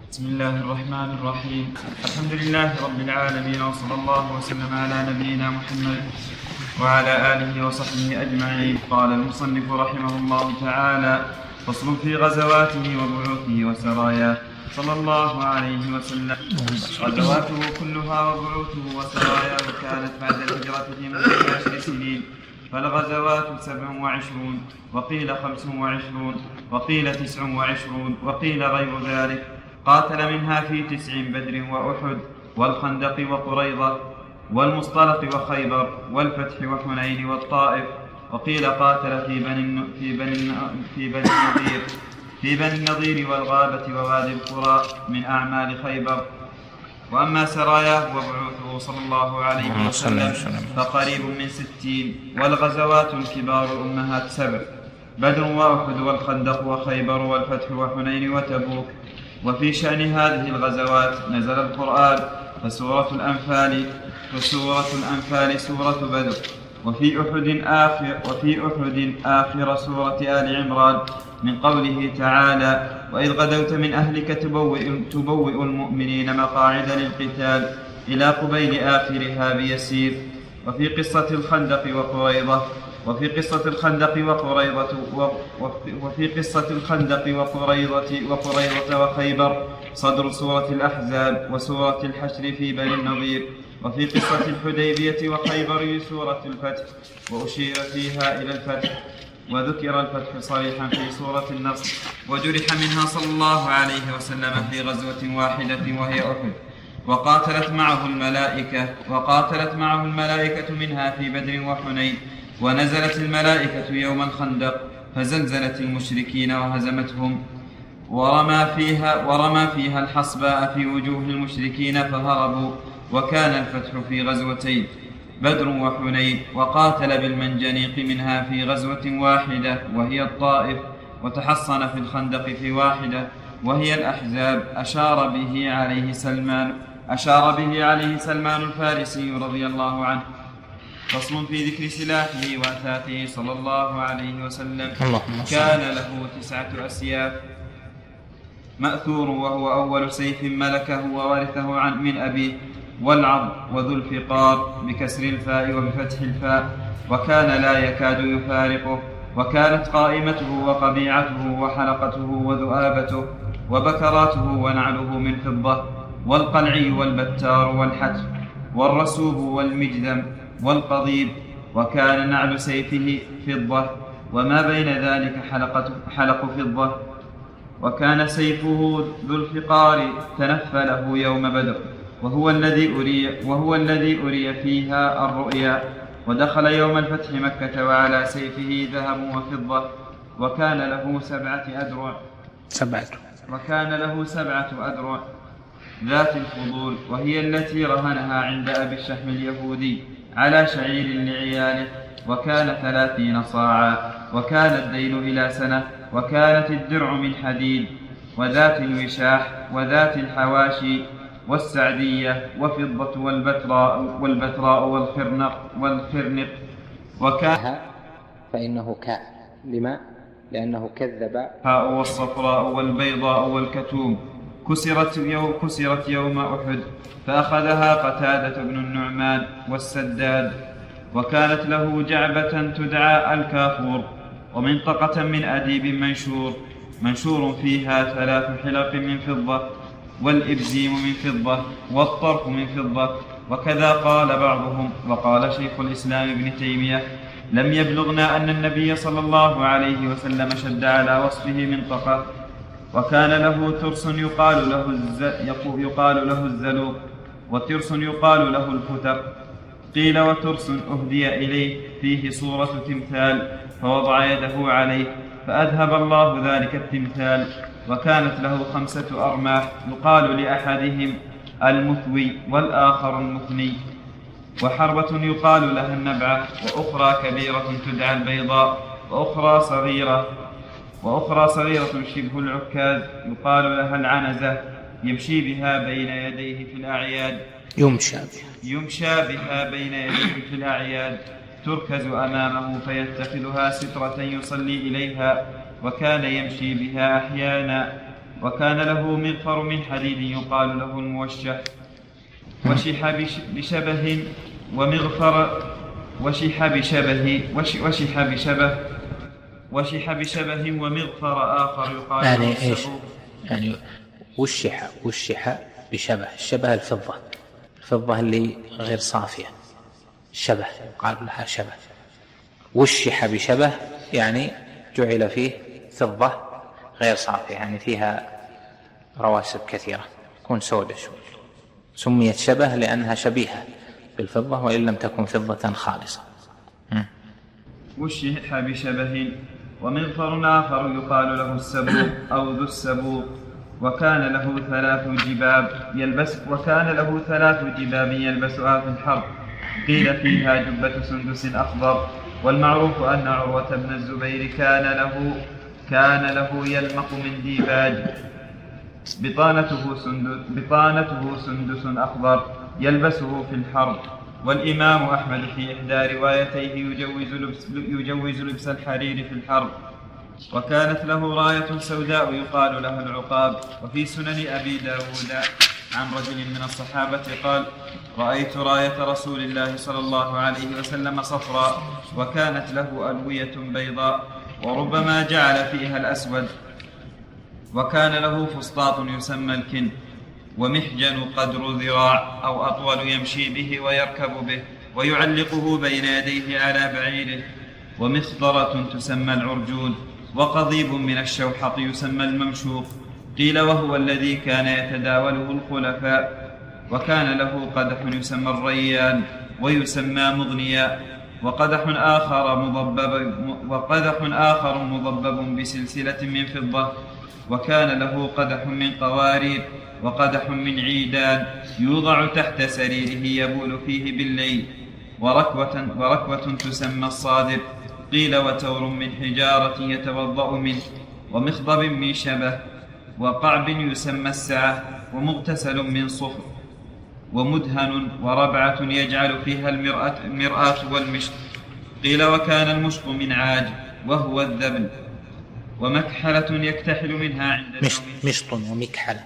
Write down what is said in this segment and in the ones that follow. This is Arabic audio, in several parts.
بسم الله الرحمن الرحيم. الحمد لله رب العالمين، وصلى الله وسلم على نبينا محمد وعلى آله وصحبه أجمعين. قال المصنف رحمه الله تعالى: فصل في غزواته وبعوثه وسراياه صلى الله عليه وسلم. غزواته كلها وبعوثه وسراياه كانت بعد الهجرة في مدة 10 سنين، فالغزوات 27 وقيل 25 وقيل 29 وقيل غير ذلك. قاتل منها في 9 بدر وأحد والخندق وقريظة والمصطلق وخيبر والفتح وحنين والطائف. وقيل قاتل في بني النضير والغابة ووادي القرى من أعمال خيبر. وأما سراياه وبعوثه صلى الله عليه وسلم فقريب من 60. والغزوات الكبار الأمهات 7: بدر وأحد والخندق وخيبر والفتح وحنين وتبوك. وفي شأن هذه الغزوات نزل القرآن، فسورة الأنفال سورة بدر، وفي أحد آخر سورة آل عمران، من قوله تعالى: وإذ غدوت من أهلك تبوئ المؤمنين مقاعد للقتال، إلى قبيل آخرها بيسير. وفي قصة الخندق وقريظة وخيبر صدر سورة الأحزاب وسورة الحشر في بني النضير. وفي قصة الحديبية وخيبر سورة الفتح، وأشير فيها إلى الفتح، وذكر الفتح صريحا في سورة النصر. وجرح منها صلى الله عليه وسلم في غزوة واحدة وهي أحد، وقاتلت معه الملائكة منها في بدر وحنين. ونزلت الملائكة يوم الخندق فزلزلت المشركين وهزمتهم، ورمى فيها الحصباء في وجوه المشركين فهربوا. وكان الفتح في غزوتين بدر وحنين. وقاتل بالمنجنيق منها في غزوة واحدة وهي الطائف، وتحصن في الخندق في واحدة وهي الأحزاب. أشار به عليه سلمان الفارسي رضي الله عنه. فصل في ذكر سلاحه وأثاثه صلى الله عليه وسلم. كان له 9 أسياف: مأثور وهو أول سيف ملكه وورثه من أبيه، والعض وذو الفقار بكسر الفاء وبفتح الفاء، وكان لا يكاد يفارقه. وكانت قائمته وقبيعته وحلقته وذؤابته وبكراته ونعله من فضة، والقلعي والبتار والحتف والرسوب والمجذم والقضيب. وكان نعل سيفه فضة، وما بين ذلك حلق فضة. وكان سيفه ذو الفقار تنفله يوم بدر، وهو الذي أري فيها الرؤيا. ودخل يوم الفتح مكة وعلى سيفه ذهب وفضة. وكان له 7 أدرع ذات الفضول، وهي التي رهنها عند أبي الشحم اليهودي على شعير لعياله، وكان 30 صاعا. وكان الدين إلى سنة. وكانت الدرع من حديد، وذات الوشاح وذات الحواشي والسعدية وفضة والبتراء والخرنق. وكان فإنه كاء لما؟ لأنه كذب. هاء والصفراء والبيضاء والكتوم كسرت يوم أحد، فأخذها قتادة بن النعمان والسداد. وكانت له جعبة تدعى الكافور، ومنطقة من أديب منشور فيها 3 حلق من فضة، والإبزيم من فضة، والطرف من فضة. وكذا قال بعضهم. وقال شيخ الإسلام ابن تيمية: لم يبلغنا أن النبي صلى الله عليه وسلم شد على وصفه منطقة. وكان له ترس يقال له الزلوق، وترس يقال له الفتر. قيل: وترس أهدي إليه فيه صورة تمثال، فوضع يده عليه فأذهب الله ذلك التمثال. وكانت له 5 أرماح، يقال لأحدهم المثوي والآخر المثني. وحربة يقال لها النبعة، وأخرى كبيرة تدعى البيضاء، وأخرى صغيرة شبه العكاز يقال لها العنزة، يمشي بها بين يديه في الأعياد. تركز أمامه فيتخذها سترة يصلي إليها، وكان يمشي بها أحيانا وكان له مغفر من حديد يقال له الموشح. وشح بشبه ومغفر آخر يقال له يعني إيش؟ يعني وشح بشبه. الشبه الفضة اللي غير صافية، الشبه قال لها شبه. وشح بشبه يعني جعل فيه فضة غير صافية، يعني فيها رواسب كثيرة، تكون سودة شوي، سميت شبه لأنها شبيهة بالفضة وإن لم تكن فضة خالصة. وشح بشبه ومغفر آخر يقال له السبوق أو ذو السبوق. وكان له ثلاث جباب يلبسها في الحرب، قيل فيها جبة سندس أخضر. والمعروف أن عروة بن الزبير كان له يلمق من ديباج، بطانته سندس أخضر يلبسه في الحرب. والإمام أحمد في إحدى روايتيه يجوز لبس الحرير في الحرب. وكانت له راية سوداء يقال له العقاب. وفي سنن أبي داود عن رجل من الصحابة قال: رأيت راية رسول الله صلى الله عليه وسلم صفراء، وكانت له ألوية بيضاء، وربما جعل فيها الأسود. وكان له فسطاط يسمى الكن، ومحجن قدر ذراع أو أطول يمشي به ويركب به، ويعلقه بين يديه على بعيره. ومخضرة تسمى العرجون، وقضيب من الشوحط يسمى الممشوق، قيل وهو الذي كان يتداوله الخلفاء. وكان له قدح يسمى الريان ويسمى مغنيا، وقدح آخر مضبب بسلسلة من فضة. وكان له قدح من قوارير، وقدح من عيدان يوضع تحت سريره يبول فيه بالليل. وركوة تسمى الصادر، قيل وتور من حجارة يتوضأ منه. ومخضب من شبه، وقعب يسمى السعة، ومغتسل من صفر، ومدهن، وربعة يجعل فيها المرآة والمشط. قيل وكان المشط من عاج وهو الذبل. ومكحلة يكتحل منها عند مشط ومكحلة.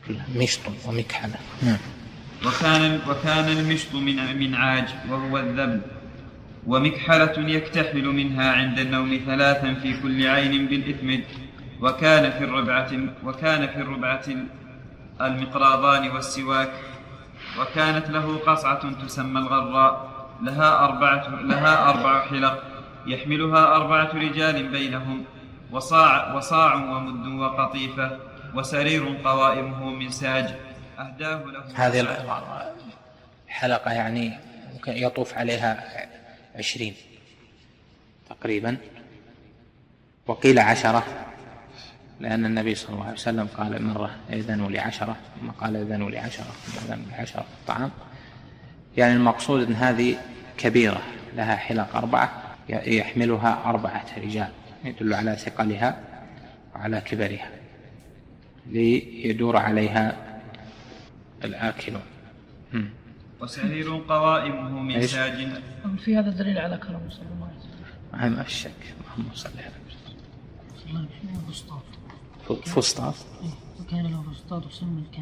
وكان المشط من عاج وهو الذبل. ومكحلة يكتحل منها عند النوم 3 في كل عين بالإثمد. وكان في الربعة المقراضان والسواك. وكانت له قصعة تسمى الغراء، لها 4 حلق يحملها 4 رجال بينهم، وصاع ومد وقطيفة، وسرير قوائمه من ساج أهداه له. هذه الحلقة يعني يطوف عليها 20 تقريبا، وقيل 10، لأن النبي صلى الله عليه وسلم قال مرة إذنوا ل10، ثم قال إذنوا ل10 الطعام. يعني المقصود أن هذه كبيرة لها حلق 4 يحملها 4 رجال، يدل على ثقلها وعلى كبرها، ليدور عليها الآكلون. وسرير قوائمه من ساج. في هذا الدليل على كرم صلى الله عليه وسلم. ما الشك. اللهم صل على فسطاط. فسطاط. وكان له فسطاط يسمى الكن.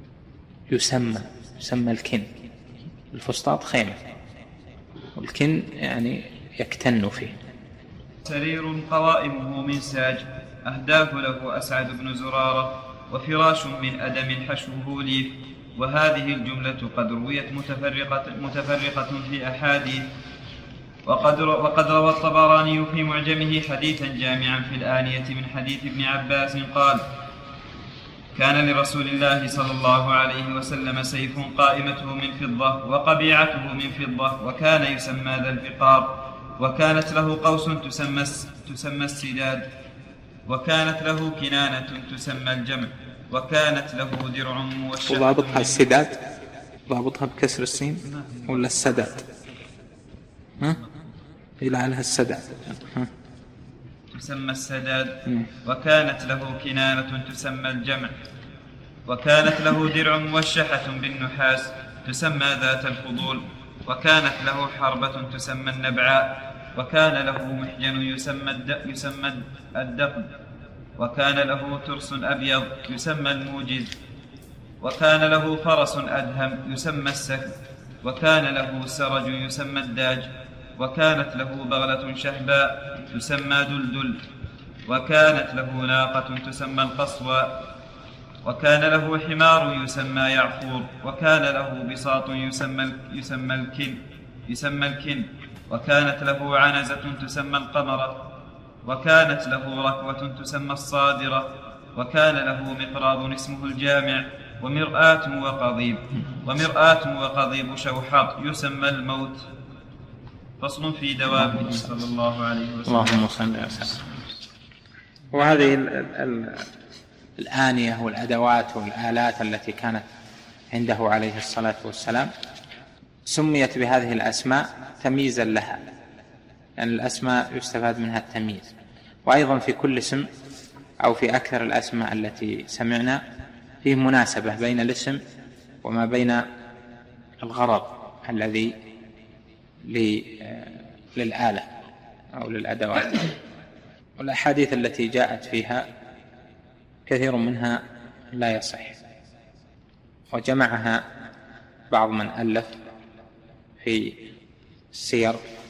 يسمى الكن. الفسطاط خيمة، والكن يعني يكتن فيه. سرير قوائمه من ساج أهداه له أسعد بن زرارة. وفراش من أدم حشوه ليف. وهذه الجملة قد رويت متفرقة في أحاديث. وقد روى الطبراني في معجمه حديثا جامعا في الآنية من حديث ابن عباس قال: كان لرسول الله صلى الله عليه وسلم سيف قائمته من فضة، وقبيعته من فضة، وكان يسمى ذا الفقار. وكانت له قوس تسمى السداد. وكانت له كنانة تسمى الجمع. وكانت له درع موشح. وضابطها السداد، ضابطها بكسر السين ولا السداد؟ إلى عليها السداد. تسمى السداد. وكانت له كنانة تسمى الجمع. وكانت له درع موشحة بالنحاس تسمى ذات الفضول. وكانت له حربة تسمى النبعاء. وكان له محجن يسمى الدقن. وكان له ترس أبيض يسمى الموجز، وكان له فرس أدهم يسمى السكب، وكان له سرج يسمى الداج، وكانت له بغلة شهباء تسمى دلدل، وكانت له ناقة تسمى القصوى، وكان له حمار يسمى يعفور، وكان له بساط يسمى الكن، وكانت له عنزة تسمى القمرة، وكانت له ركوة تسمى الصادرة، وكان له مقراض اسمه الجامع، ومرآة وقضيب شوحط يسمى الموت. فصل في دوابه صلى الله عليه وسلم. اللهم صل وسلم. وهذه الآنية والأدوات والآلات التي كانت عنده عليه الصلاة والسلام سميت بهذه الأسماء تمييزا لها، يعني الأسماء يستفاد منها التمييز. وأيضا في كل اسم أو في أكثر الأسماء التي سمعنا فيه مناسبة بين الاسم وما بين الغرض الذي للآلة أو للأدوات. والأحاديث التي جاءت فيها كثير منها لا يصح، وجمعها بعض من ألف في السير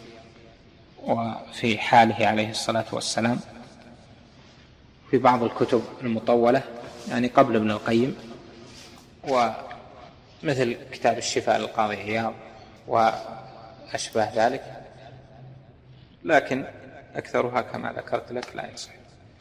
وفي حاله عليه الصلاة والسلام في بعض الكتب المطولة، يعني قبل ابن القيم، ومثل كتاب الشفاء للقاضي عياض وأشباه ذلك، لكن أكثرها كما ذكرت لك لا يصح،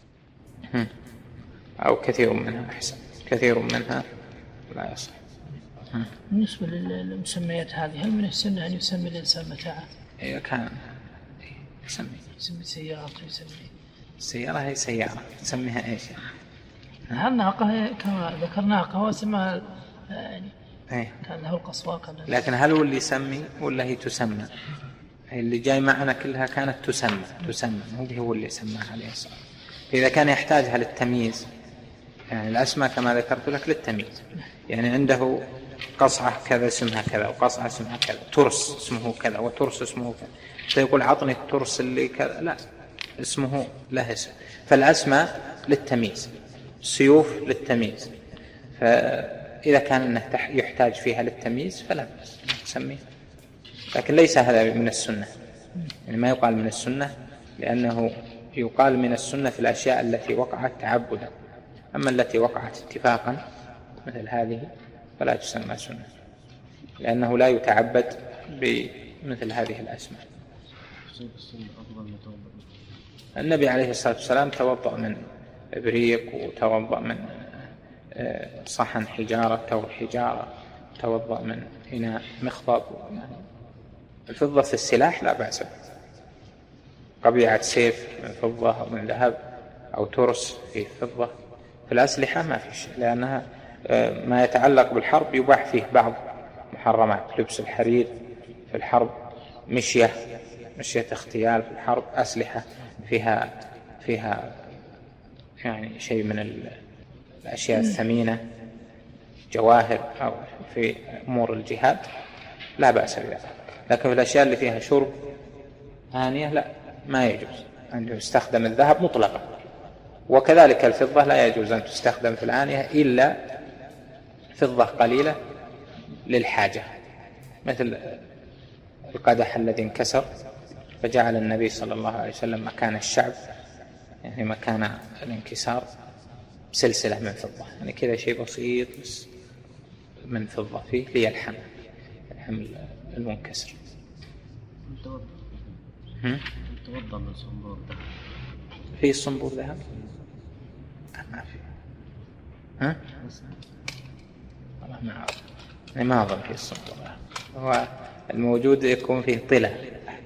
أو كثير منها أحسن، كثير منها لا يصح. بالنسبة للمسميات هذه، هل من السنة أن يسمي الإنسان متاعه؟ إذا كان يسمي سيارة، يسمي السيارة هي سيارة، تسميها إيش يعني؟ هل ناقة كما ذكر ناقة واسمها يعني كان له القصوى، لكن هل هو اللي يسمي ولا هي تسمى؟ اللي جاي معنا كلها كانت تسمى، هو اللي سماها عليه الصلاة. إذا كان يحتاجها للتمييز، يعني الأسماء كما ذكرت لك للتمييز، يعني عنده قصعة كذا اسمها كذا، وقصعة اسمها كذا، ترس اسمه كذا، وترس اسمه كذا، فيقول عطني الترس اللي كذا، لا، اسمه له اسم. فالأسماء للتمييز، السيوف للتمييز، فإذا كان أنه يحتاج فيها للتمييز فلا بأس تسميه، لكن ليس هذا من السنة، يعني ما يقال من السنة، لأنه يقال من السنة في الأشياء التي وقعت تعبدا، أما التي وقعت اتفاقا مثل هذه فلا تسمى سنة، لأنه لا يتعبد بمثل هذه الأسماء. النبي عليه الصلاة والسلام توضأ من إبريق، وتوضأ من صحن حجارة، تور حجارة، توضأ من إناء مخضب. يعني الفضة في السلاح لا بأس به، قبيعة سيف من فضة أو من ذهب، أو ترس في فضة. في الأسلحة ما في شيء، لأنها ما يتعلق بالحرب يباح فيه بعض محرمات، لبس الحرير في الحرب، مشية اغتيال في الحرب، أسلحة فيها يعني شيء من الأشياء الثمينة، جواهر، أو في أمور الجهاد لا بأس بها. لكن في الأشياء اللي فيها شرب آنية لا، ما يجوز أن يستخدم الذهب مطلقا، وكذلك الفضة لا يجوز أن تستخدم في الآنية إلا فضة قليلة للحاجة، مثل القدح الذي انكسر فجعل النبي صلى الله عليه وسلم مكان الشعب، يعني مكان الانكسار، سلسلة من فضة، يعني كذا شيء بسيط بس من فضة فيه ليلحم المنكسر. توضأ من صنبور ذهب؟ في صنبور ذهب؟ ما في. والله ما أعرف، يعني ما أظن في الصنبور ذهب. هو الموجود يكون فيه طلة،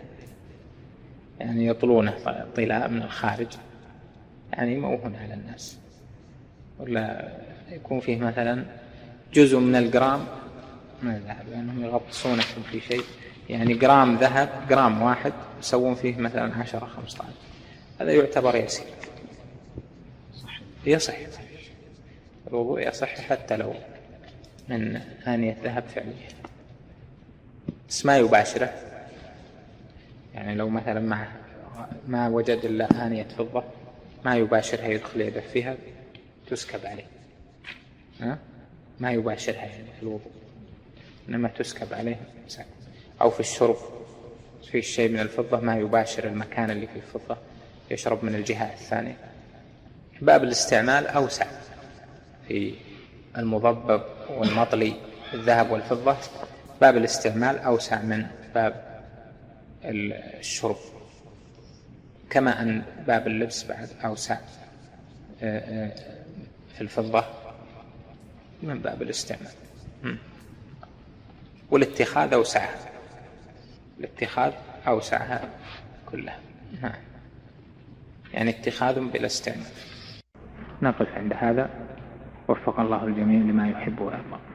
يعني يطلونه طلة من الخارج، يعني موهن على الناس، ولا يكون فيه مثلا جزء من الجرام من الذهب، لأنهم يغطسونه في شيء، يعني جرام ذهب، جرام واحد يسوون فيه مثلا 10-15، هذا يعتبر يسير، يصح الوضوء، يصح حتى لو من آنية ذهب فعليا، بس ما يباشره. يعني لو مثلا ما وجد إلا آنية فضة ما يباشرها يدخل يده فيها تسكب عليه، ما يباشرها يعني في الوضوء، إنما تسكب عليه. أو في الشرب في شيء من الفضة ما يباشر المكان اللي في الفضة، يشرب من الجهة الثانية. باب الاستعمال أوسع في المضبب والمطلي الذهب والفضة، باب الاستعمال أوسع من باب الشرب، كما أن باب اللبس بعد أوسع في الفضة من باب الاستعمال. والاتخاذ أوسعها، الاتخاذ أوسعها كلها، يعني اتخاذ بلا استعمال. نقف عند هذا، وفق الله الجميع لما يحب ويرضى.